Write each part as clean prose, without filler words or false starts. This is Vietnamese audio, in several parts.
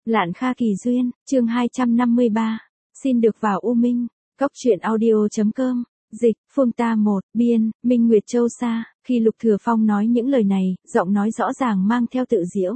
Lạn Kha Kỳ Duyên, chương 253. Xin được vào U Minh. Góc truyện audio.com. Dịch, Phương Ta 1, biên, Minh Nguyệt Châu Sa. Khi Lục Thừa Phong nói những lời này, giọng nói rõ ràng mang theo tự giễu.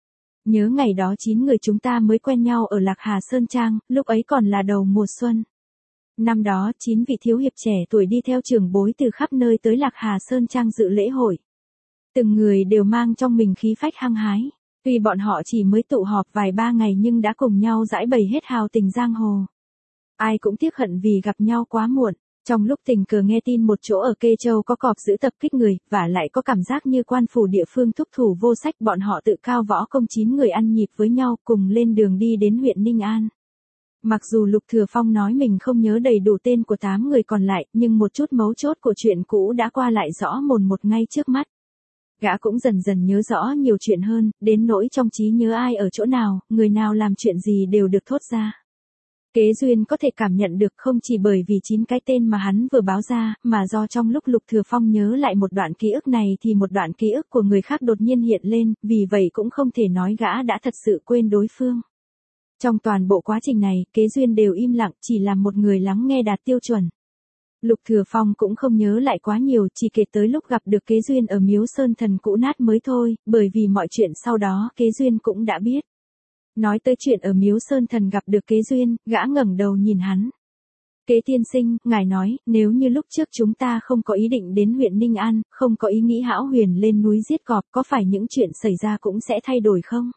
Nhớ ngày đó 9 người chúng ta mới quen nhau ở Lạc Hà Sơn Trang, lúc ấy còn là đầu mùa xuân. Năm đó, 9 vị thiếu hiệp trẻ tuổi đi theo trưởng bối từ khắp nơi tới Lạc Hà Sơn Trang dự lễ hội. Từng người đều mang trong mình khí phách hăng hái. Tuy bọn họ chỉ mới tụ họp vài ba ngày nhưng đã cùng nhau giãi bày hết hào tình giang hồ. Ai cũng tiếc hận vì gặp nhau quá muộn. Trong lúc tình cờ nghe tin một chỗ ở Kê Châu có cọp giữ tập kích người, và lại có cảm giác như quan phủ địa phương thúc thủ vô sách, bọn họ tự cao võ công 9 người ăn nhịp với nhau cùng lên đường đi đến huyện Ninh An. Mặc dù Lục Thừa Phong nói mình không nhớ đầy đủ tên của 8 người còn lại, nhưng một chút mấu chốt của chuyện cũ đã qua lại rõ mồn một ngay trước mắt. Gã cũng dần dần nhớ rõ nhiều chuyện hơn, đến nỗi trong trí nhớ ai ở chỗ nào, người nào làm chuyện gì đều được thốt ra. Kế Duyên có thể cảm nhận được không chỉ bởi vì 9 cái tên mà hắn vừa báo ra, mà do trong lúc Lục Thừa Phong nhớ lại một đoạn ký ức này thì một đoạn ký ức của người khác đột nhiên hiện lên, vì vậy cũng không thể nói gã đã thật sự quên đối phương. Trong toàn bộ quá trình này, Kế Duyên đều im lặng, chỉ làm một người lắng nghe đạt tiêu chuẩn. Lục Thừa Phong cũng không nhớ lại quá nhiều, chỉ kể tới lúc gặp được Kế Duyên ở Miếu Sơn Thần cũ nát mới thôi, bởi vì mọi chuyện sau đó Kế Duyên cũng đã biết. Nói tới chuyện ở Miếu Sơn Thần gặp được Kế Duyên, gã ngẩng đầu nhìn hắn. Kế tiên sinh, ngài nói, nếu như lúc trước chúng ta không có ý định đến huyện Ninh An, không có ý nghĩ hão huyền lên núi giết cọp, có phải những chuyện xảy ra cũng sẽ thay đổi không?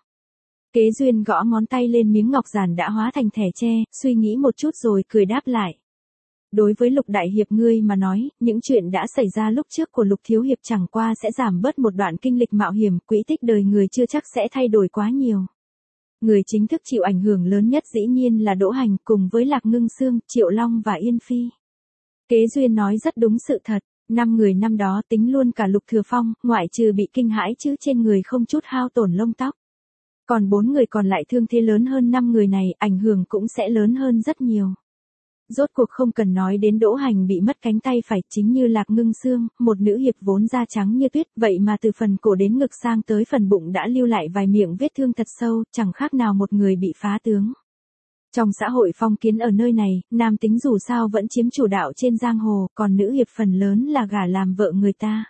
Kế Duyên gõ ngón tay lên miếng ngọc giản đã hóa thành thẻ tre, suy nghĩ một chút rồi cười đáp lại. Đối với Lục Đại Hiệp ngươi mà nói, những chuyện đã xảy ra lúc trước của Lục Thiếu Hiệp chẳng qua sẽ giảm bớt một đoạn kinh lịch mạo hiểm, quỹ tích đời người chưa chắc sẽ thay đổi quá nhiều. Người chính thức chịu ảnh hưởng lớn nhất dĩ nhiên là Đỗ Hành cùng với Lạc Ngưng Sương, Triệu Long và Yên Phi. Kế Duyên nói rất đúng sự thật, 5 người năm đó tính luôn cả Lục Thừa Phong, ngoại trừ bị kinh hãi chứ trên người không chút hao tổn lông tóc. Còn 4 người còn lại thương thế lớn hơn 5 người này, ảnh hưởng cũng sẽ lớn hơn rất nhiều. Rốt cuộc không cần nói đến Đỗ Hành bị mất cánh tay phải, chính như Lạc Ngưng Sương, một nữ hiệp vốn da trắng như tuyết, vậy mà từ phần cổ đến ngực sang tới phần bụng đã lưu lại vài miệng vết thương thật sâu, chẳng khác nào một người bị phá tướng. Trong xã hội phong kiến ở nơi này, nam tính dù sao vẫn chiếm chủ đạo trên giang hồ, còn nữ hiệp phần lớn là gả làm vợ người ta.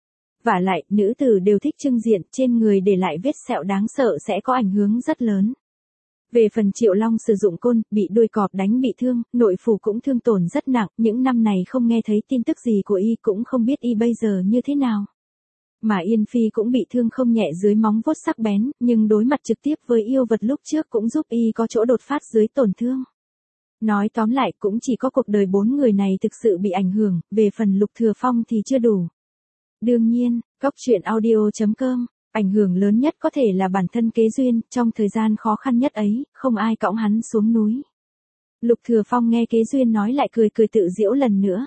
Vả lại, nữ tử đều thích trưng diện, trên người để lại vết sẹo đáng sợ sẽ có ảnh hưởng rất lớn. Về phần Triệu Long sử dụng côn, bị đuôi cọp đánh bị thương, nội phủ cũng thương tổn rất nặng, những năm này không nghe thấy tin tức gì của y, cũng không biết y bây giờ như thế nào. Mà Yên Phi cũng bị thương không nhẹ dưới móng vuốt sắc bén, nhưng đối mặt trực tiếp với yêu vật lúc trước cũng giúp y có chỗ đột phát dưới tổn thương. Nói tóm lại cũng chỉ có cuộc đời 4 người này thực sự bị ảnh hưởng, về phần Lục Thừa Phong thì chưa đủ. Đương nhiên, góc truyện audio.com. Ảnh hưởng lớn nhất có thể là bản thân Kế Duyên, trong thời gian khó khăn nhất ấy, không ai cõng hắn xuống núi. Lục Thừa Phong nghe Kế Duyên nói lại cười cười tự giễu lần nữa.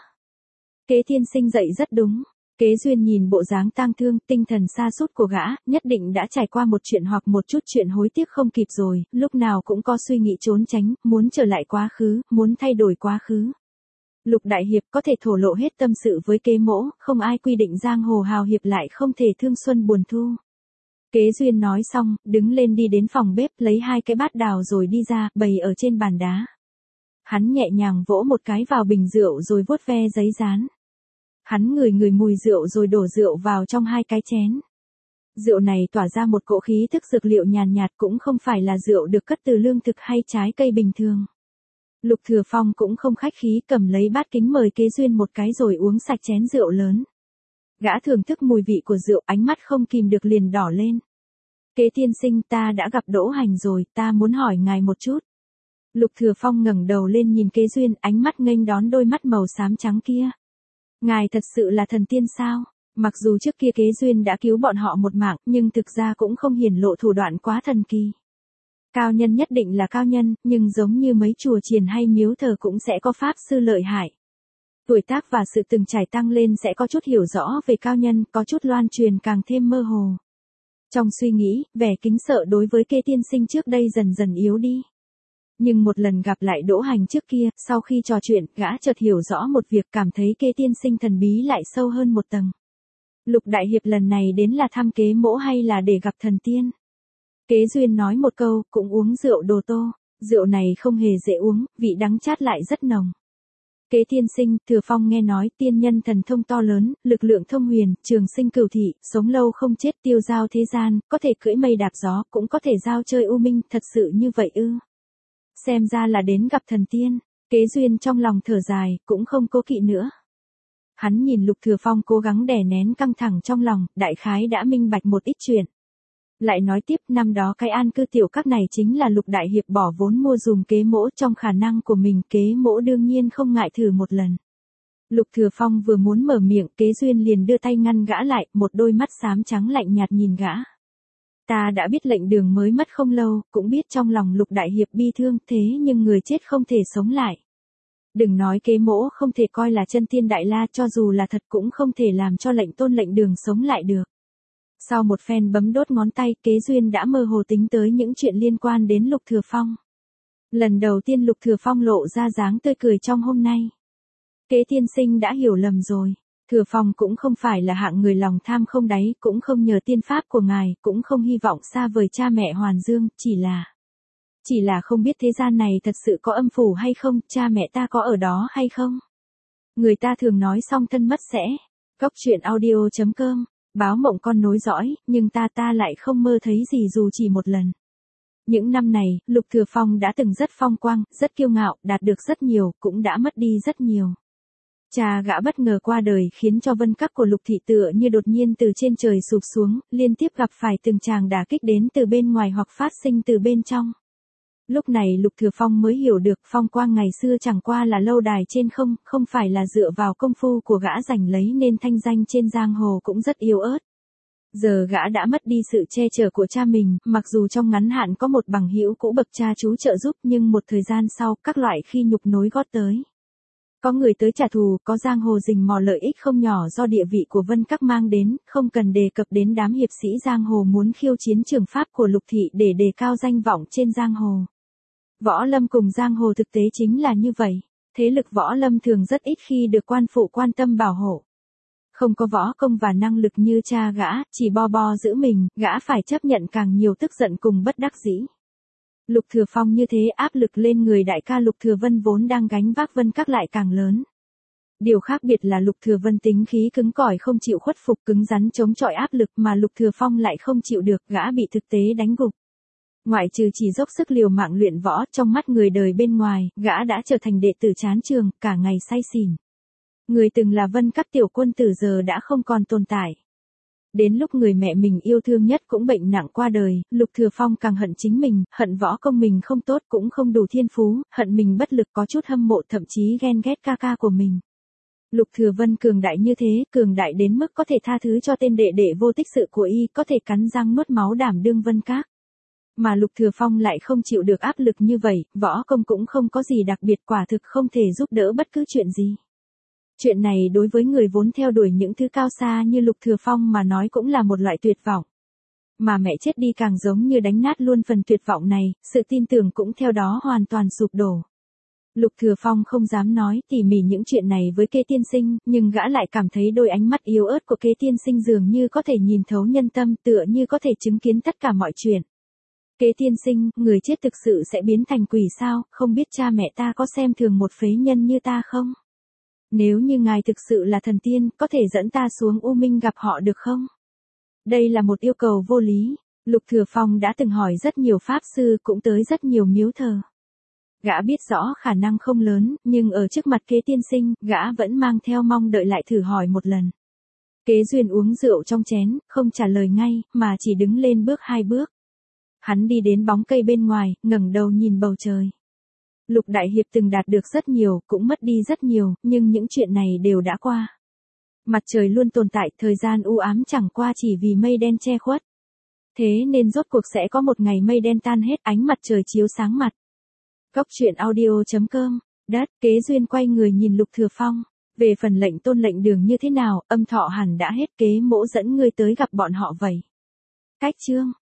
Kế tiên sinh dạy rất đúng. Kế Duyên nhìn bộ dáng tang thương, tinh thần sa sút của gã, nhất định đã trải qua một chuyện hoặc một chút chuyện hối tiếc không kịp rồi, lúc nào cũng có suy nghĩ trốn tránh, muốn trở lại quá khứ, muốn thay đổi quá khứ. Lục Đại Hiệp có thể thổ lộ hết tâm sự với Kế mỗ, không ai quy định giang hồ hào hiệp lại không thể thương xuân buồn thu. Kế Duyên nói xong, đứng lên đi đến phòng bếp lấy 2 cái bát đào rồi đi ra, bày ở trên bàn đá. Hắn nhẹ nhàng vỗ một cái vào bình rượu rồi vuốt ve giấy dán. Hắn ngửi mùi rượu rồi đổ rượu vào trong 2 cái chén. Rượu này tỏa ra một cỗ khí thức dược liệu nhàn nhạt, cũng không phải là rượu được cất từ lương thực hay trái cây bình thường. Lục Thừa Phong cũng không khách khí cầm lấy bát kính mời Kế Duyên một cái rồi uống sạch chén rượu lớn. Gã thưởng thức mùi vị của rượu, ánh mắt không kìm được liền đỏ lên. Kế tiên sinh, ta đã gặp Đỗ Hành rồi, ta muốn hỏi ngài một chút. Lục Thừa Phong ngẩng đầu lên nhìn Kế Duyên, ánh mắt nghênh đón đôi mắt màu xám trắng kia. Ngài thật sự là thần tiên sao? Mặc dù trước kia Kế Duyên đã cứu bọn họ một mạng, nhưng thực ra cũng không hiển lộ thủ đoạn quá thần kỳ. Cao nhân nhất định là cao nhân, nhưng giống như mấy chùa chiền hay miếu thờ cũng sẽ có pháp sư lợi hại. Tuổi tác và sự từng trải tăng lên sẽ có chút hiểu rõ về cao nhân, có chút loan truyền càng thêm mơ hồ. Trong suy nghĩ, vẻ kính sợ đối với Kế tiên sinh trước đây dần dần yếu đi. Nhưng một lần gặp lại Đỗ Hành trước kia, sau khi trò chuyện, gã chợt hiểu rõ một việc, cảm thấy Kế tiên sinh thần bí lại sâu hơn một tầng. Lục Đại Hiệp lần này đến là thăm Kế mỗ hay là để gặp thần tiên? Kế Duyên nói một câu, cũng uống rượu đồ tô. Rượu này không hề dễ uống, vị đắng chát lại rất nồng. Kế tiên sinh, Thừa Phong nghe nói tiên nhân thần thông to lớn, lực lượng thông huyền, trường sinh cửu thị, sống lâu không chết, tiêu giao thế gian, có thể cưỡi mây đạp gió, cũng có thể giao chơi u minh, thật sự như vậy ư? Xem ra là đến gặp thần tiên. Kế Duyên trong lòng thở dài, cũng không cố kỵ nữa. Hắn nhìn Lục Thừa Phong cố gắng đè nén căng thẳng trong lòng, đại khái đã minh bạch một ít chuyện. Lại nói tiếp, năm đó cái an cư tiểu các này chính là Lục Đại Hiệp bỏ vốn mua dùm Kế Mỗ, trong khả năng của mình Kế Mỗ đương nhiên không ngại thử một lần. Lục Thừa Phong vừa muốn mở miệng, Kế Duyên liền đưa tay ngăn gã lại, một đôi mắt xám trắng lạnh nhạt nhìn gã. Ta đã biết lệnh đường mới mất không lâu, cũng biết trong lòng Lục Đại Hiệp bi thương, thế nhưng người chết không thể sống lại. Đừng nói Kế Mỗ không thể coi là chân tiên đại la, cho dù là thật cũng không thể làm cho lệnh tôn lệnh đường sống lại được. Sau một phen bấm đốt ngón tay, Kế Duyên đã mơ hồ tính tới những chuyện liên quan đến Lục Thừa Phong. Lần đầu tiên Lục Thừa Phong lộ ra dáng tươi cười trong hôm nay. Kế tiên sinh đã hiểu lầm rồi. Thừa Phong cũng không phải là hạng người lòng tham không đáy, cũng không nhờ tiên pháp của ngài, cũng không hy vọng xa vời cha mẹ Hoàn Dương, chỉ là không biết thế gian này thật sự có âm phủ hay không, cha mẹ ta có ở đó hay không. Người ta thường nói song thân mất sẽ. Góc truyện audio.com. Báo mộng con nối dõi, nhưng ta lại không mơ thấy gì dù chỉ một lần. Những năm này, Lục Thừa Phong đã từng rất phong quang, rất kiêu ngạo, đạt được rất nhiều, cũng đã mất đi rất nhiều. Cha gã bất ngờ qua đời khiến cho vân các của Lục thị tựa như đột nhiên từ trên trời sụp xuống, liên tiếp gặp phải từng tràng đả kích đến từ bên ngoài hoặc phát sinh từ bên trong. Lúc này Lục Thừa Phong mới hiểu được phong quang ngày xưa chẳng qua là lâu đài trên không phải là dựa vào công phu của gã giành lấy nên thanh danh trên giang hồ cũng rất yếu ớt. Giờ gã đã mất đi sự che chở của cha mình, mặc dù trong ngắn hạn có một bằng hữu cũ bậc cha chú trợ giúp, nhưng một thời gian sau các loại khi nhục nối gót tới. Có người tới trả thù, có giang hồ rình mò lợi ích không nhỏ do địa vị của Vân Các mang đến, không cần đề cập đến đám hiệp sĩ giang hồ muốn khiêu chiến trường pháp của Lục thị để đề cao danh vọng trên giang hồ. Võ lâm cùng giang hồ thực tế chính là như vậy, thế lực võ lâm thường rất ít khi được quan phụ quan tâm bảo hộ. Không có võ công và năng lực như cha gã, chỉ bo giữ mình, gã phải chấp nhận càng nhiều tức giận cùng bất đắc dĩ. Lục Thừa Phong như thế áp lực lên người đại ca Lục Thừa Vân vốn đang gánh vác Vân Các lại càng lớn. Điều khác biệt là Lục Thừa Vân tính khí cứng cỏi không chịu khuất phục cứng rắn chống chọi áp lực mà Lục Thừa Phong lại không chịu được, gã bị thực tế đánh gục. Ngoại trừ chỉ dốc sức liều mạng luyện võ, trong mắt người đời bên ngoài, gã đã trở thành đệ tử chán trường, cả ngày say xỉn. Người từng là Vân Các tiểu quân tử giờ đã không còn tồn tại. Đến lúc người mẹ mình yêu thương nhất cũng bệnh nặng qua đời, Lục Thừa Phong càng hận chính mình, hận võ công mình không tốt cũng không đủ thiên phú, hận mình bất lực có chút hâm mộ thậm chí ghen ghét ca ca của mình. Lục Thừa Vân cường đại như thế, cường đại đến mức có thể tha thứ cho tên đệ đệ vô tích sự của y, có thể cắn răng nuốt máu đảm đương Vân Các. Mà Lục Thừa Phong lại không chịu được áp lực như vậy, võ công cũng không có gì đặc biệt, quả thực không thể giúp đỡ bất cứ chuyện gì. Chuyện này đối với người vốn theo đuổi những thứ cao xa như Lục Thừa Phong mà nói cũng là một loại tuyệt vọng. Mà mẹ chết đi càng giống như đánh nát luôn phần tuyệt vọng này, sự tin tưởng cũng theo đó hoàn toàn sụp đổ. Lục Thừa Phong không dám nói tỉ mỉ những chuyện này với Kế tiên sinh, nhưng gã lại cảm thấy đôi ánh mắt yếu ớt của Kế tiên sinh dường như có thể nhìn thấu nhân tâm, tựa như có thể chứng kiến tất cả mọi chuyện. Kế tiên sinh, người chết thực sự sẽ biến thành quỷ sao, không biết cha mẹ ta có xem thường một phế nhân như ta không? Nếu như ngài thực sự là thần tiên, có thể dẫn ta xuống U Minh gặp họ được không? Đây là một yêu cầu vô lý. Lục Thừa Phong đã từng hỏi rất nhiều pháp sư, cũng tới rất nhiều miếu thờ. Gã biết rõ khả năng không lớn, nhưng ở trước mặt Kế tiên sinh, gã vẫn mang theo mong đợi lại thử hỏi một lần. Kế Duyên uống rượu trong chén, không trả lời ngay, mà chỉ đứng lên bước 2 bước. Hắn đi đến bóng cây bên ngoài, ngẩng đầu nhìn bầu trời. Lục Đại Hiệp từng đạt được rất nhiều, cũng mất đi rất nhiều, nhưng những chuyện này đều đã qua. Mặt trời luôn tồn tại, thời gian u ám chẳng qua chỉ vì mây đen che khuất. Thế nên rốt cuộc sẽ có một ngày mây đen tan hết, ánh mặt trời chiếu sáng mặt. Góc truyện audio.com. Đất, Kế Duyên quay người nhìn Lục Thừa Phong. Về phần lệnh tôn lệnh đường như thế nào, âm thọ hẳn đã hết, Kế Mỗ dẫn ngươi tới gặp bọn họ vậy. Cách chương.